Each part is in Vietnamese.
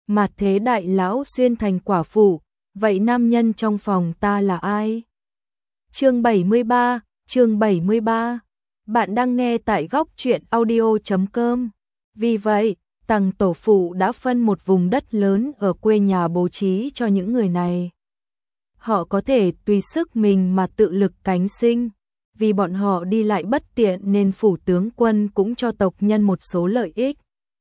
Mạt thế đại lão xuyên thành quả phụ, vậy nam nhân trong phòng ta là ai? Chương 73. Bạn đang nghe tại góc truyện audio.com. Vì vậy, Tằng tổ phụ đã phân một vùng đất lớn ở quê nhà bố trí cho những người này. Họ có thể tùy sức mình mà tự lực cánh sinh. Vì bọn họ đi lại bất tiện nên phủ tướng quân cũng cho tộc nhân một số lợi ích.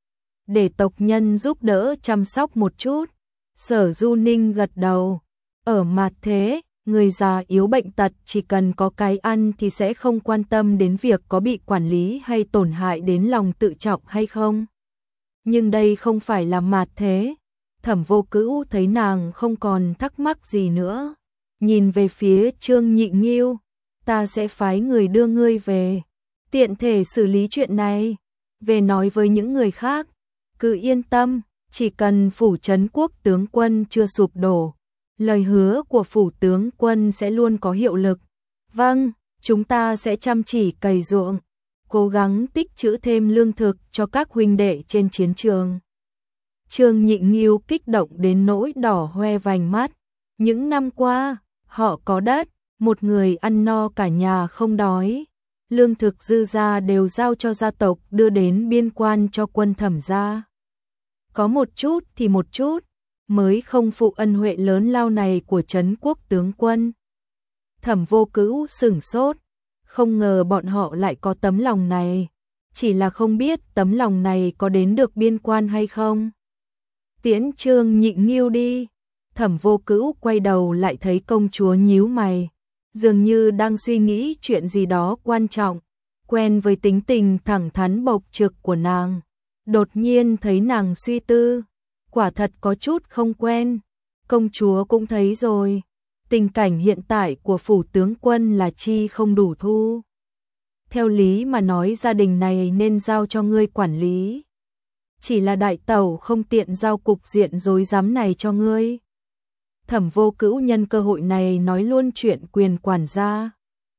Để tộc nhân giúp đỡ chăm sóc một chút. Sở Du Ninh gật đầu. Ở mạt thế, người già yếu bệnh tật chỉ cần có cái ăn thì sẽ không quan tâm đến việc có bị quản lý hay tổn hại đến lòng tự trọng hay không. Nhưng đây không phải là mạt thế. Thẩm Vô Cữu thấy nàng không còn thắc mắc gì nữa. Nhìn về phía Trương Nhị Nghiêu, ta sẽ phái người đưa ngươi về. Tiện thể xử lý chuyện này. Về nói với những người khác. Cứ yên tâm, chỉ cần phủ trấn quốc tướng quân chưa sụp đổ. Lời hứa của phủ tướng quân sẽ luôn có hiệu lực. Vâng, chúng ta sẽ chăm chỉ cày ruộng, cố gắng tích trữ thêm lương thực cho các huynh đệ trên chiến trường. Trương Nhị Nghiêu kích động đến nỗi đỏ hoe vành mắt. Những năm qua, họ có đất, một người ăn no cả nhà không đói. Lương thực dư ra đều giao cho gia tộc đưa đến biên quan cho quân Thẩm gia. Có một chút thì một chút, mới không phụ ân huệ lớn lao này của trấn quốc tướng quân. Thẩm Vô Cữu sửng sốt, không ngờ bọn họ lại có tấm lòng này, chỉ là không biết tấm lòng này có đến được biên quan hay không. Tiễn Trương Nhị Nghiêu đi. Thẩm Vô Cữu quay đầu lại thấy công chúa nhíu mày, dường như đang suy nghĩ chuyện gì đó quan trọng. Quen với tính tình thẳng thắn bộc trực của nàng, đột nhiên thấy nàng suy tư, quả thật có chút không quen. Công chúa cũng thấy rồi, tình cảnh hiện tại của phủ tướng quân là chi không đủ thu. Theo lý mà nói gia đình này nên giao cho ngươi quản lý. Chỉ là đại tẩu không tiện giao cục diện rối rắm này cho ngươi. Thẩm Vô Cữu nhân cơ hội này nói luôn chuyện quyền quản gia.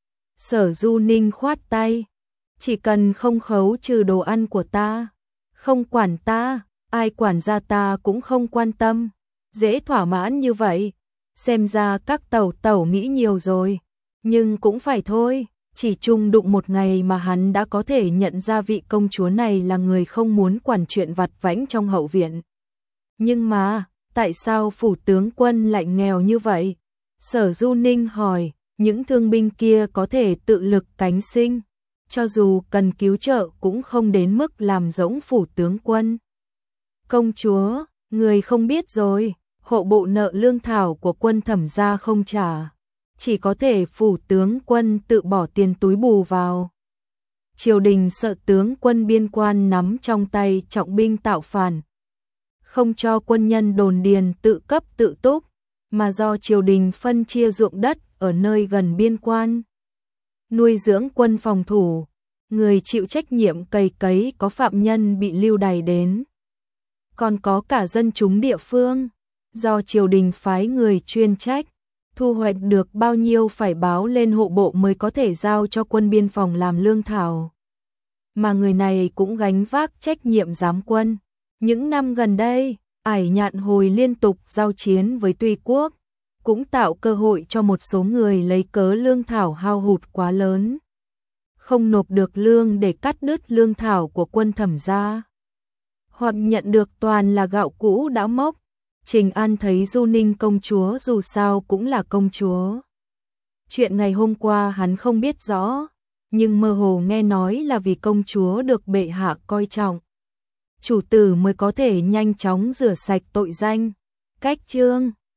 Sở Du Ninh khoát tay, chỉ cần không khấu trừ đồ ăn của ta, không quản ta, ai quản gia ta cũng không quan tâm. Dễ thỏa mãn như vậy, xem ra các tẩu nghĩ nhiều rồi. Nhưng cũng phải thôi, chỉ chung đụng một ngày mà hắn đã có thể nhận ra vị công chúa này là người không muốn quản chuyện vặt vãnh trong hậu viện. Nhưng mà, tại sao phủ tướng quân lại nghèo như vậy? Sở Du Ninh hỏi, những thương binh kia có thể tự lực cánh sinh, cho dù cần cứu trợ cũng không đến mức làm rỗng phủ tướng quân. Công chúa, người không biết rồi, hộ bộ nợ lương thảo của quân Thẩm gia không trả, chỉ có thể phủ tướng quân tự bỏ tiền túi bù vào. Triều đình sợ tướng quân biên quan nắm trong tay trọng binh tạo phản, không cho quân nhân đồn điền tự cấp tự túc, mà do triều đình phân chia ruộng đất ở nơi gần biên quan, nuôi dưỡng quân phòng thủ. Người chịu trách nhiệm cày cấy có phạm nhân bị lưu đày đến, còn có cả dân chúng địa phương, do triều đình phái người chuyên trách. Thu hoạch được bao nhiêu phải báo lên hộ bộ mới có thể giao cho quân biên phòng làm lương thảo. Mà người này cũng gánh vác trách nhiệm giám quân. Những năm gần đây, Ải Nhạn Hồi liên tục giao chiến với Tuy Quốc, cũng tạo cơ hội cho một số người lấy cớ lương thảo hao hụt quá lớn, không nộp được lương để cắt đứt lương thảo của quân Thẩm gia, hoặc nhận được toàn là gạo cũ đã mốc. Trình An thấy Du Ninh công chúa dù sao cũng là công chúa. Chuyện ngày hôm qua hắn không biết rõ, nhưng mơ hồ nghe nói là vì công chúa được bệ hạ coi trọng, chủ tử mới có thể nhanh chóng rửa sạch tội danh. Cách chương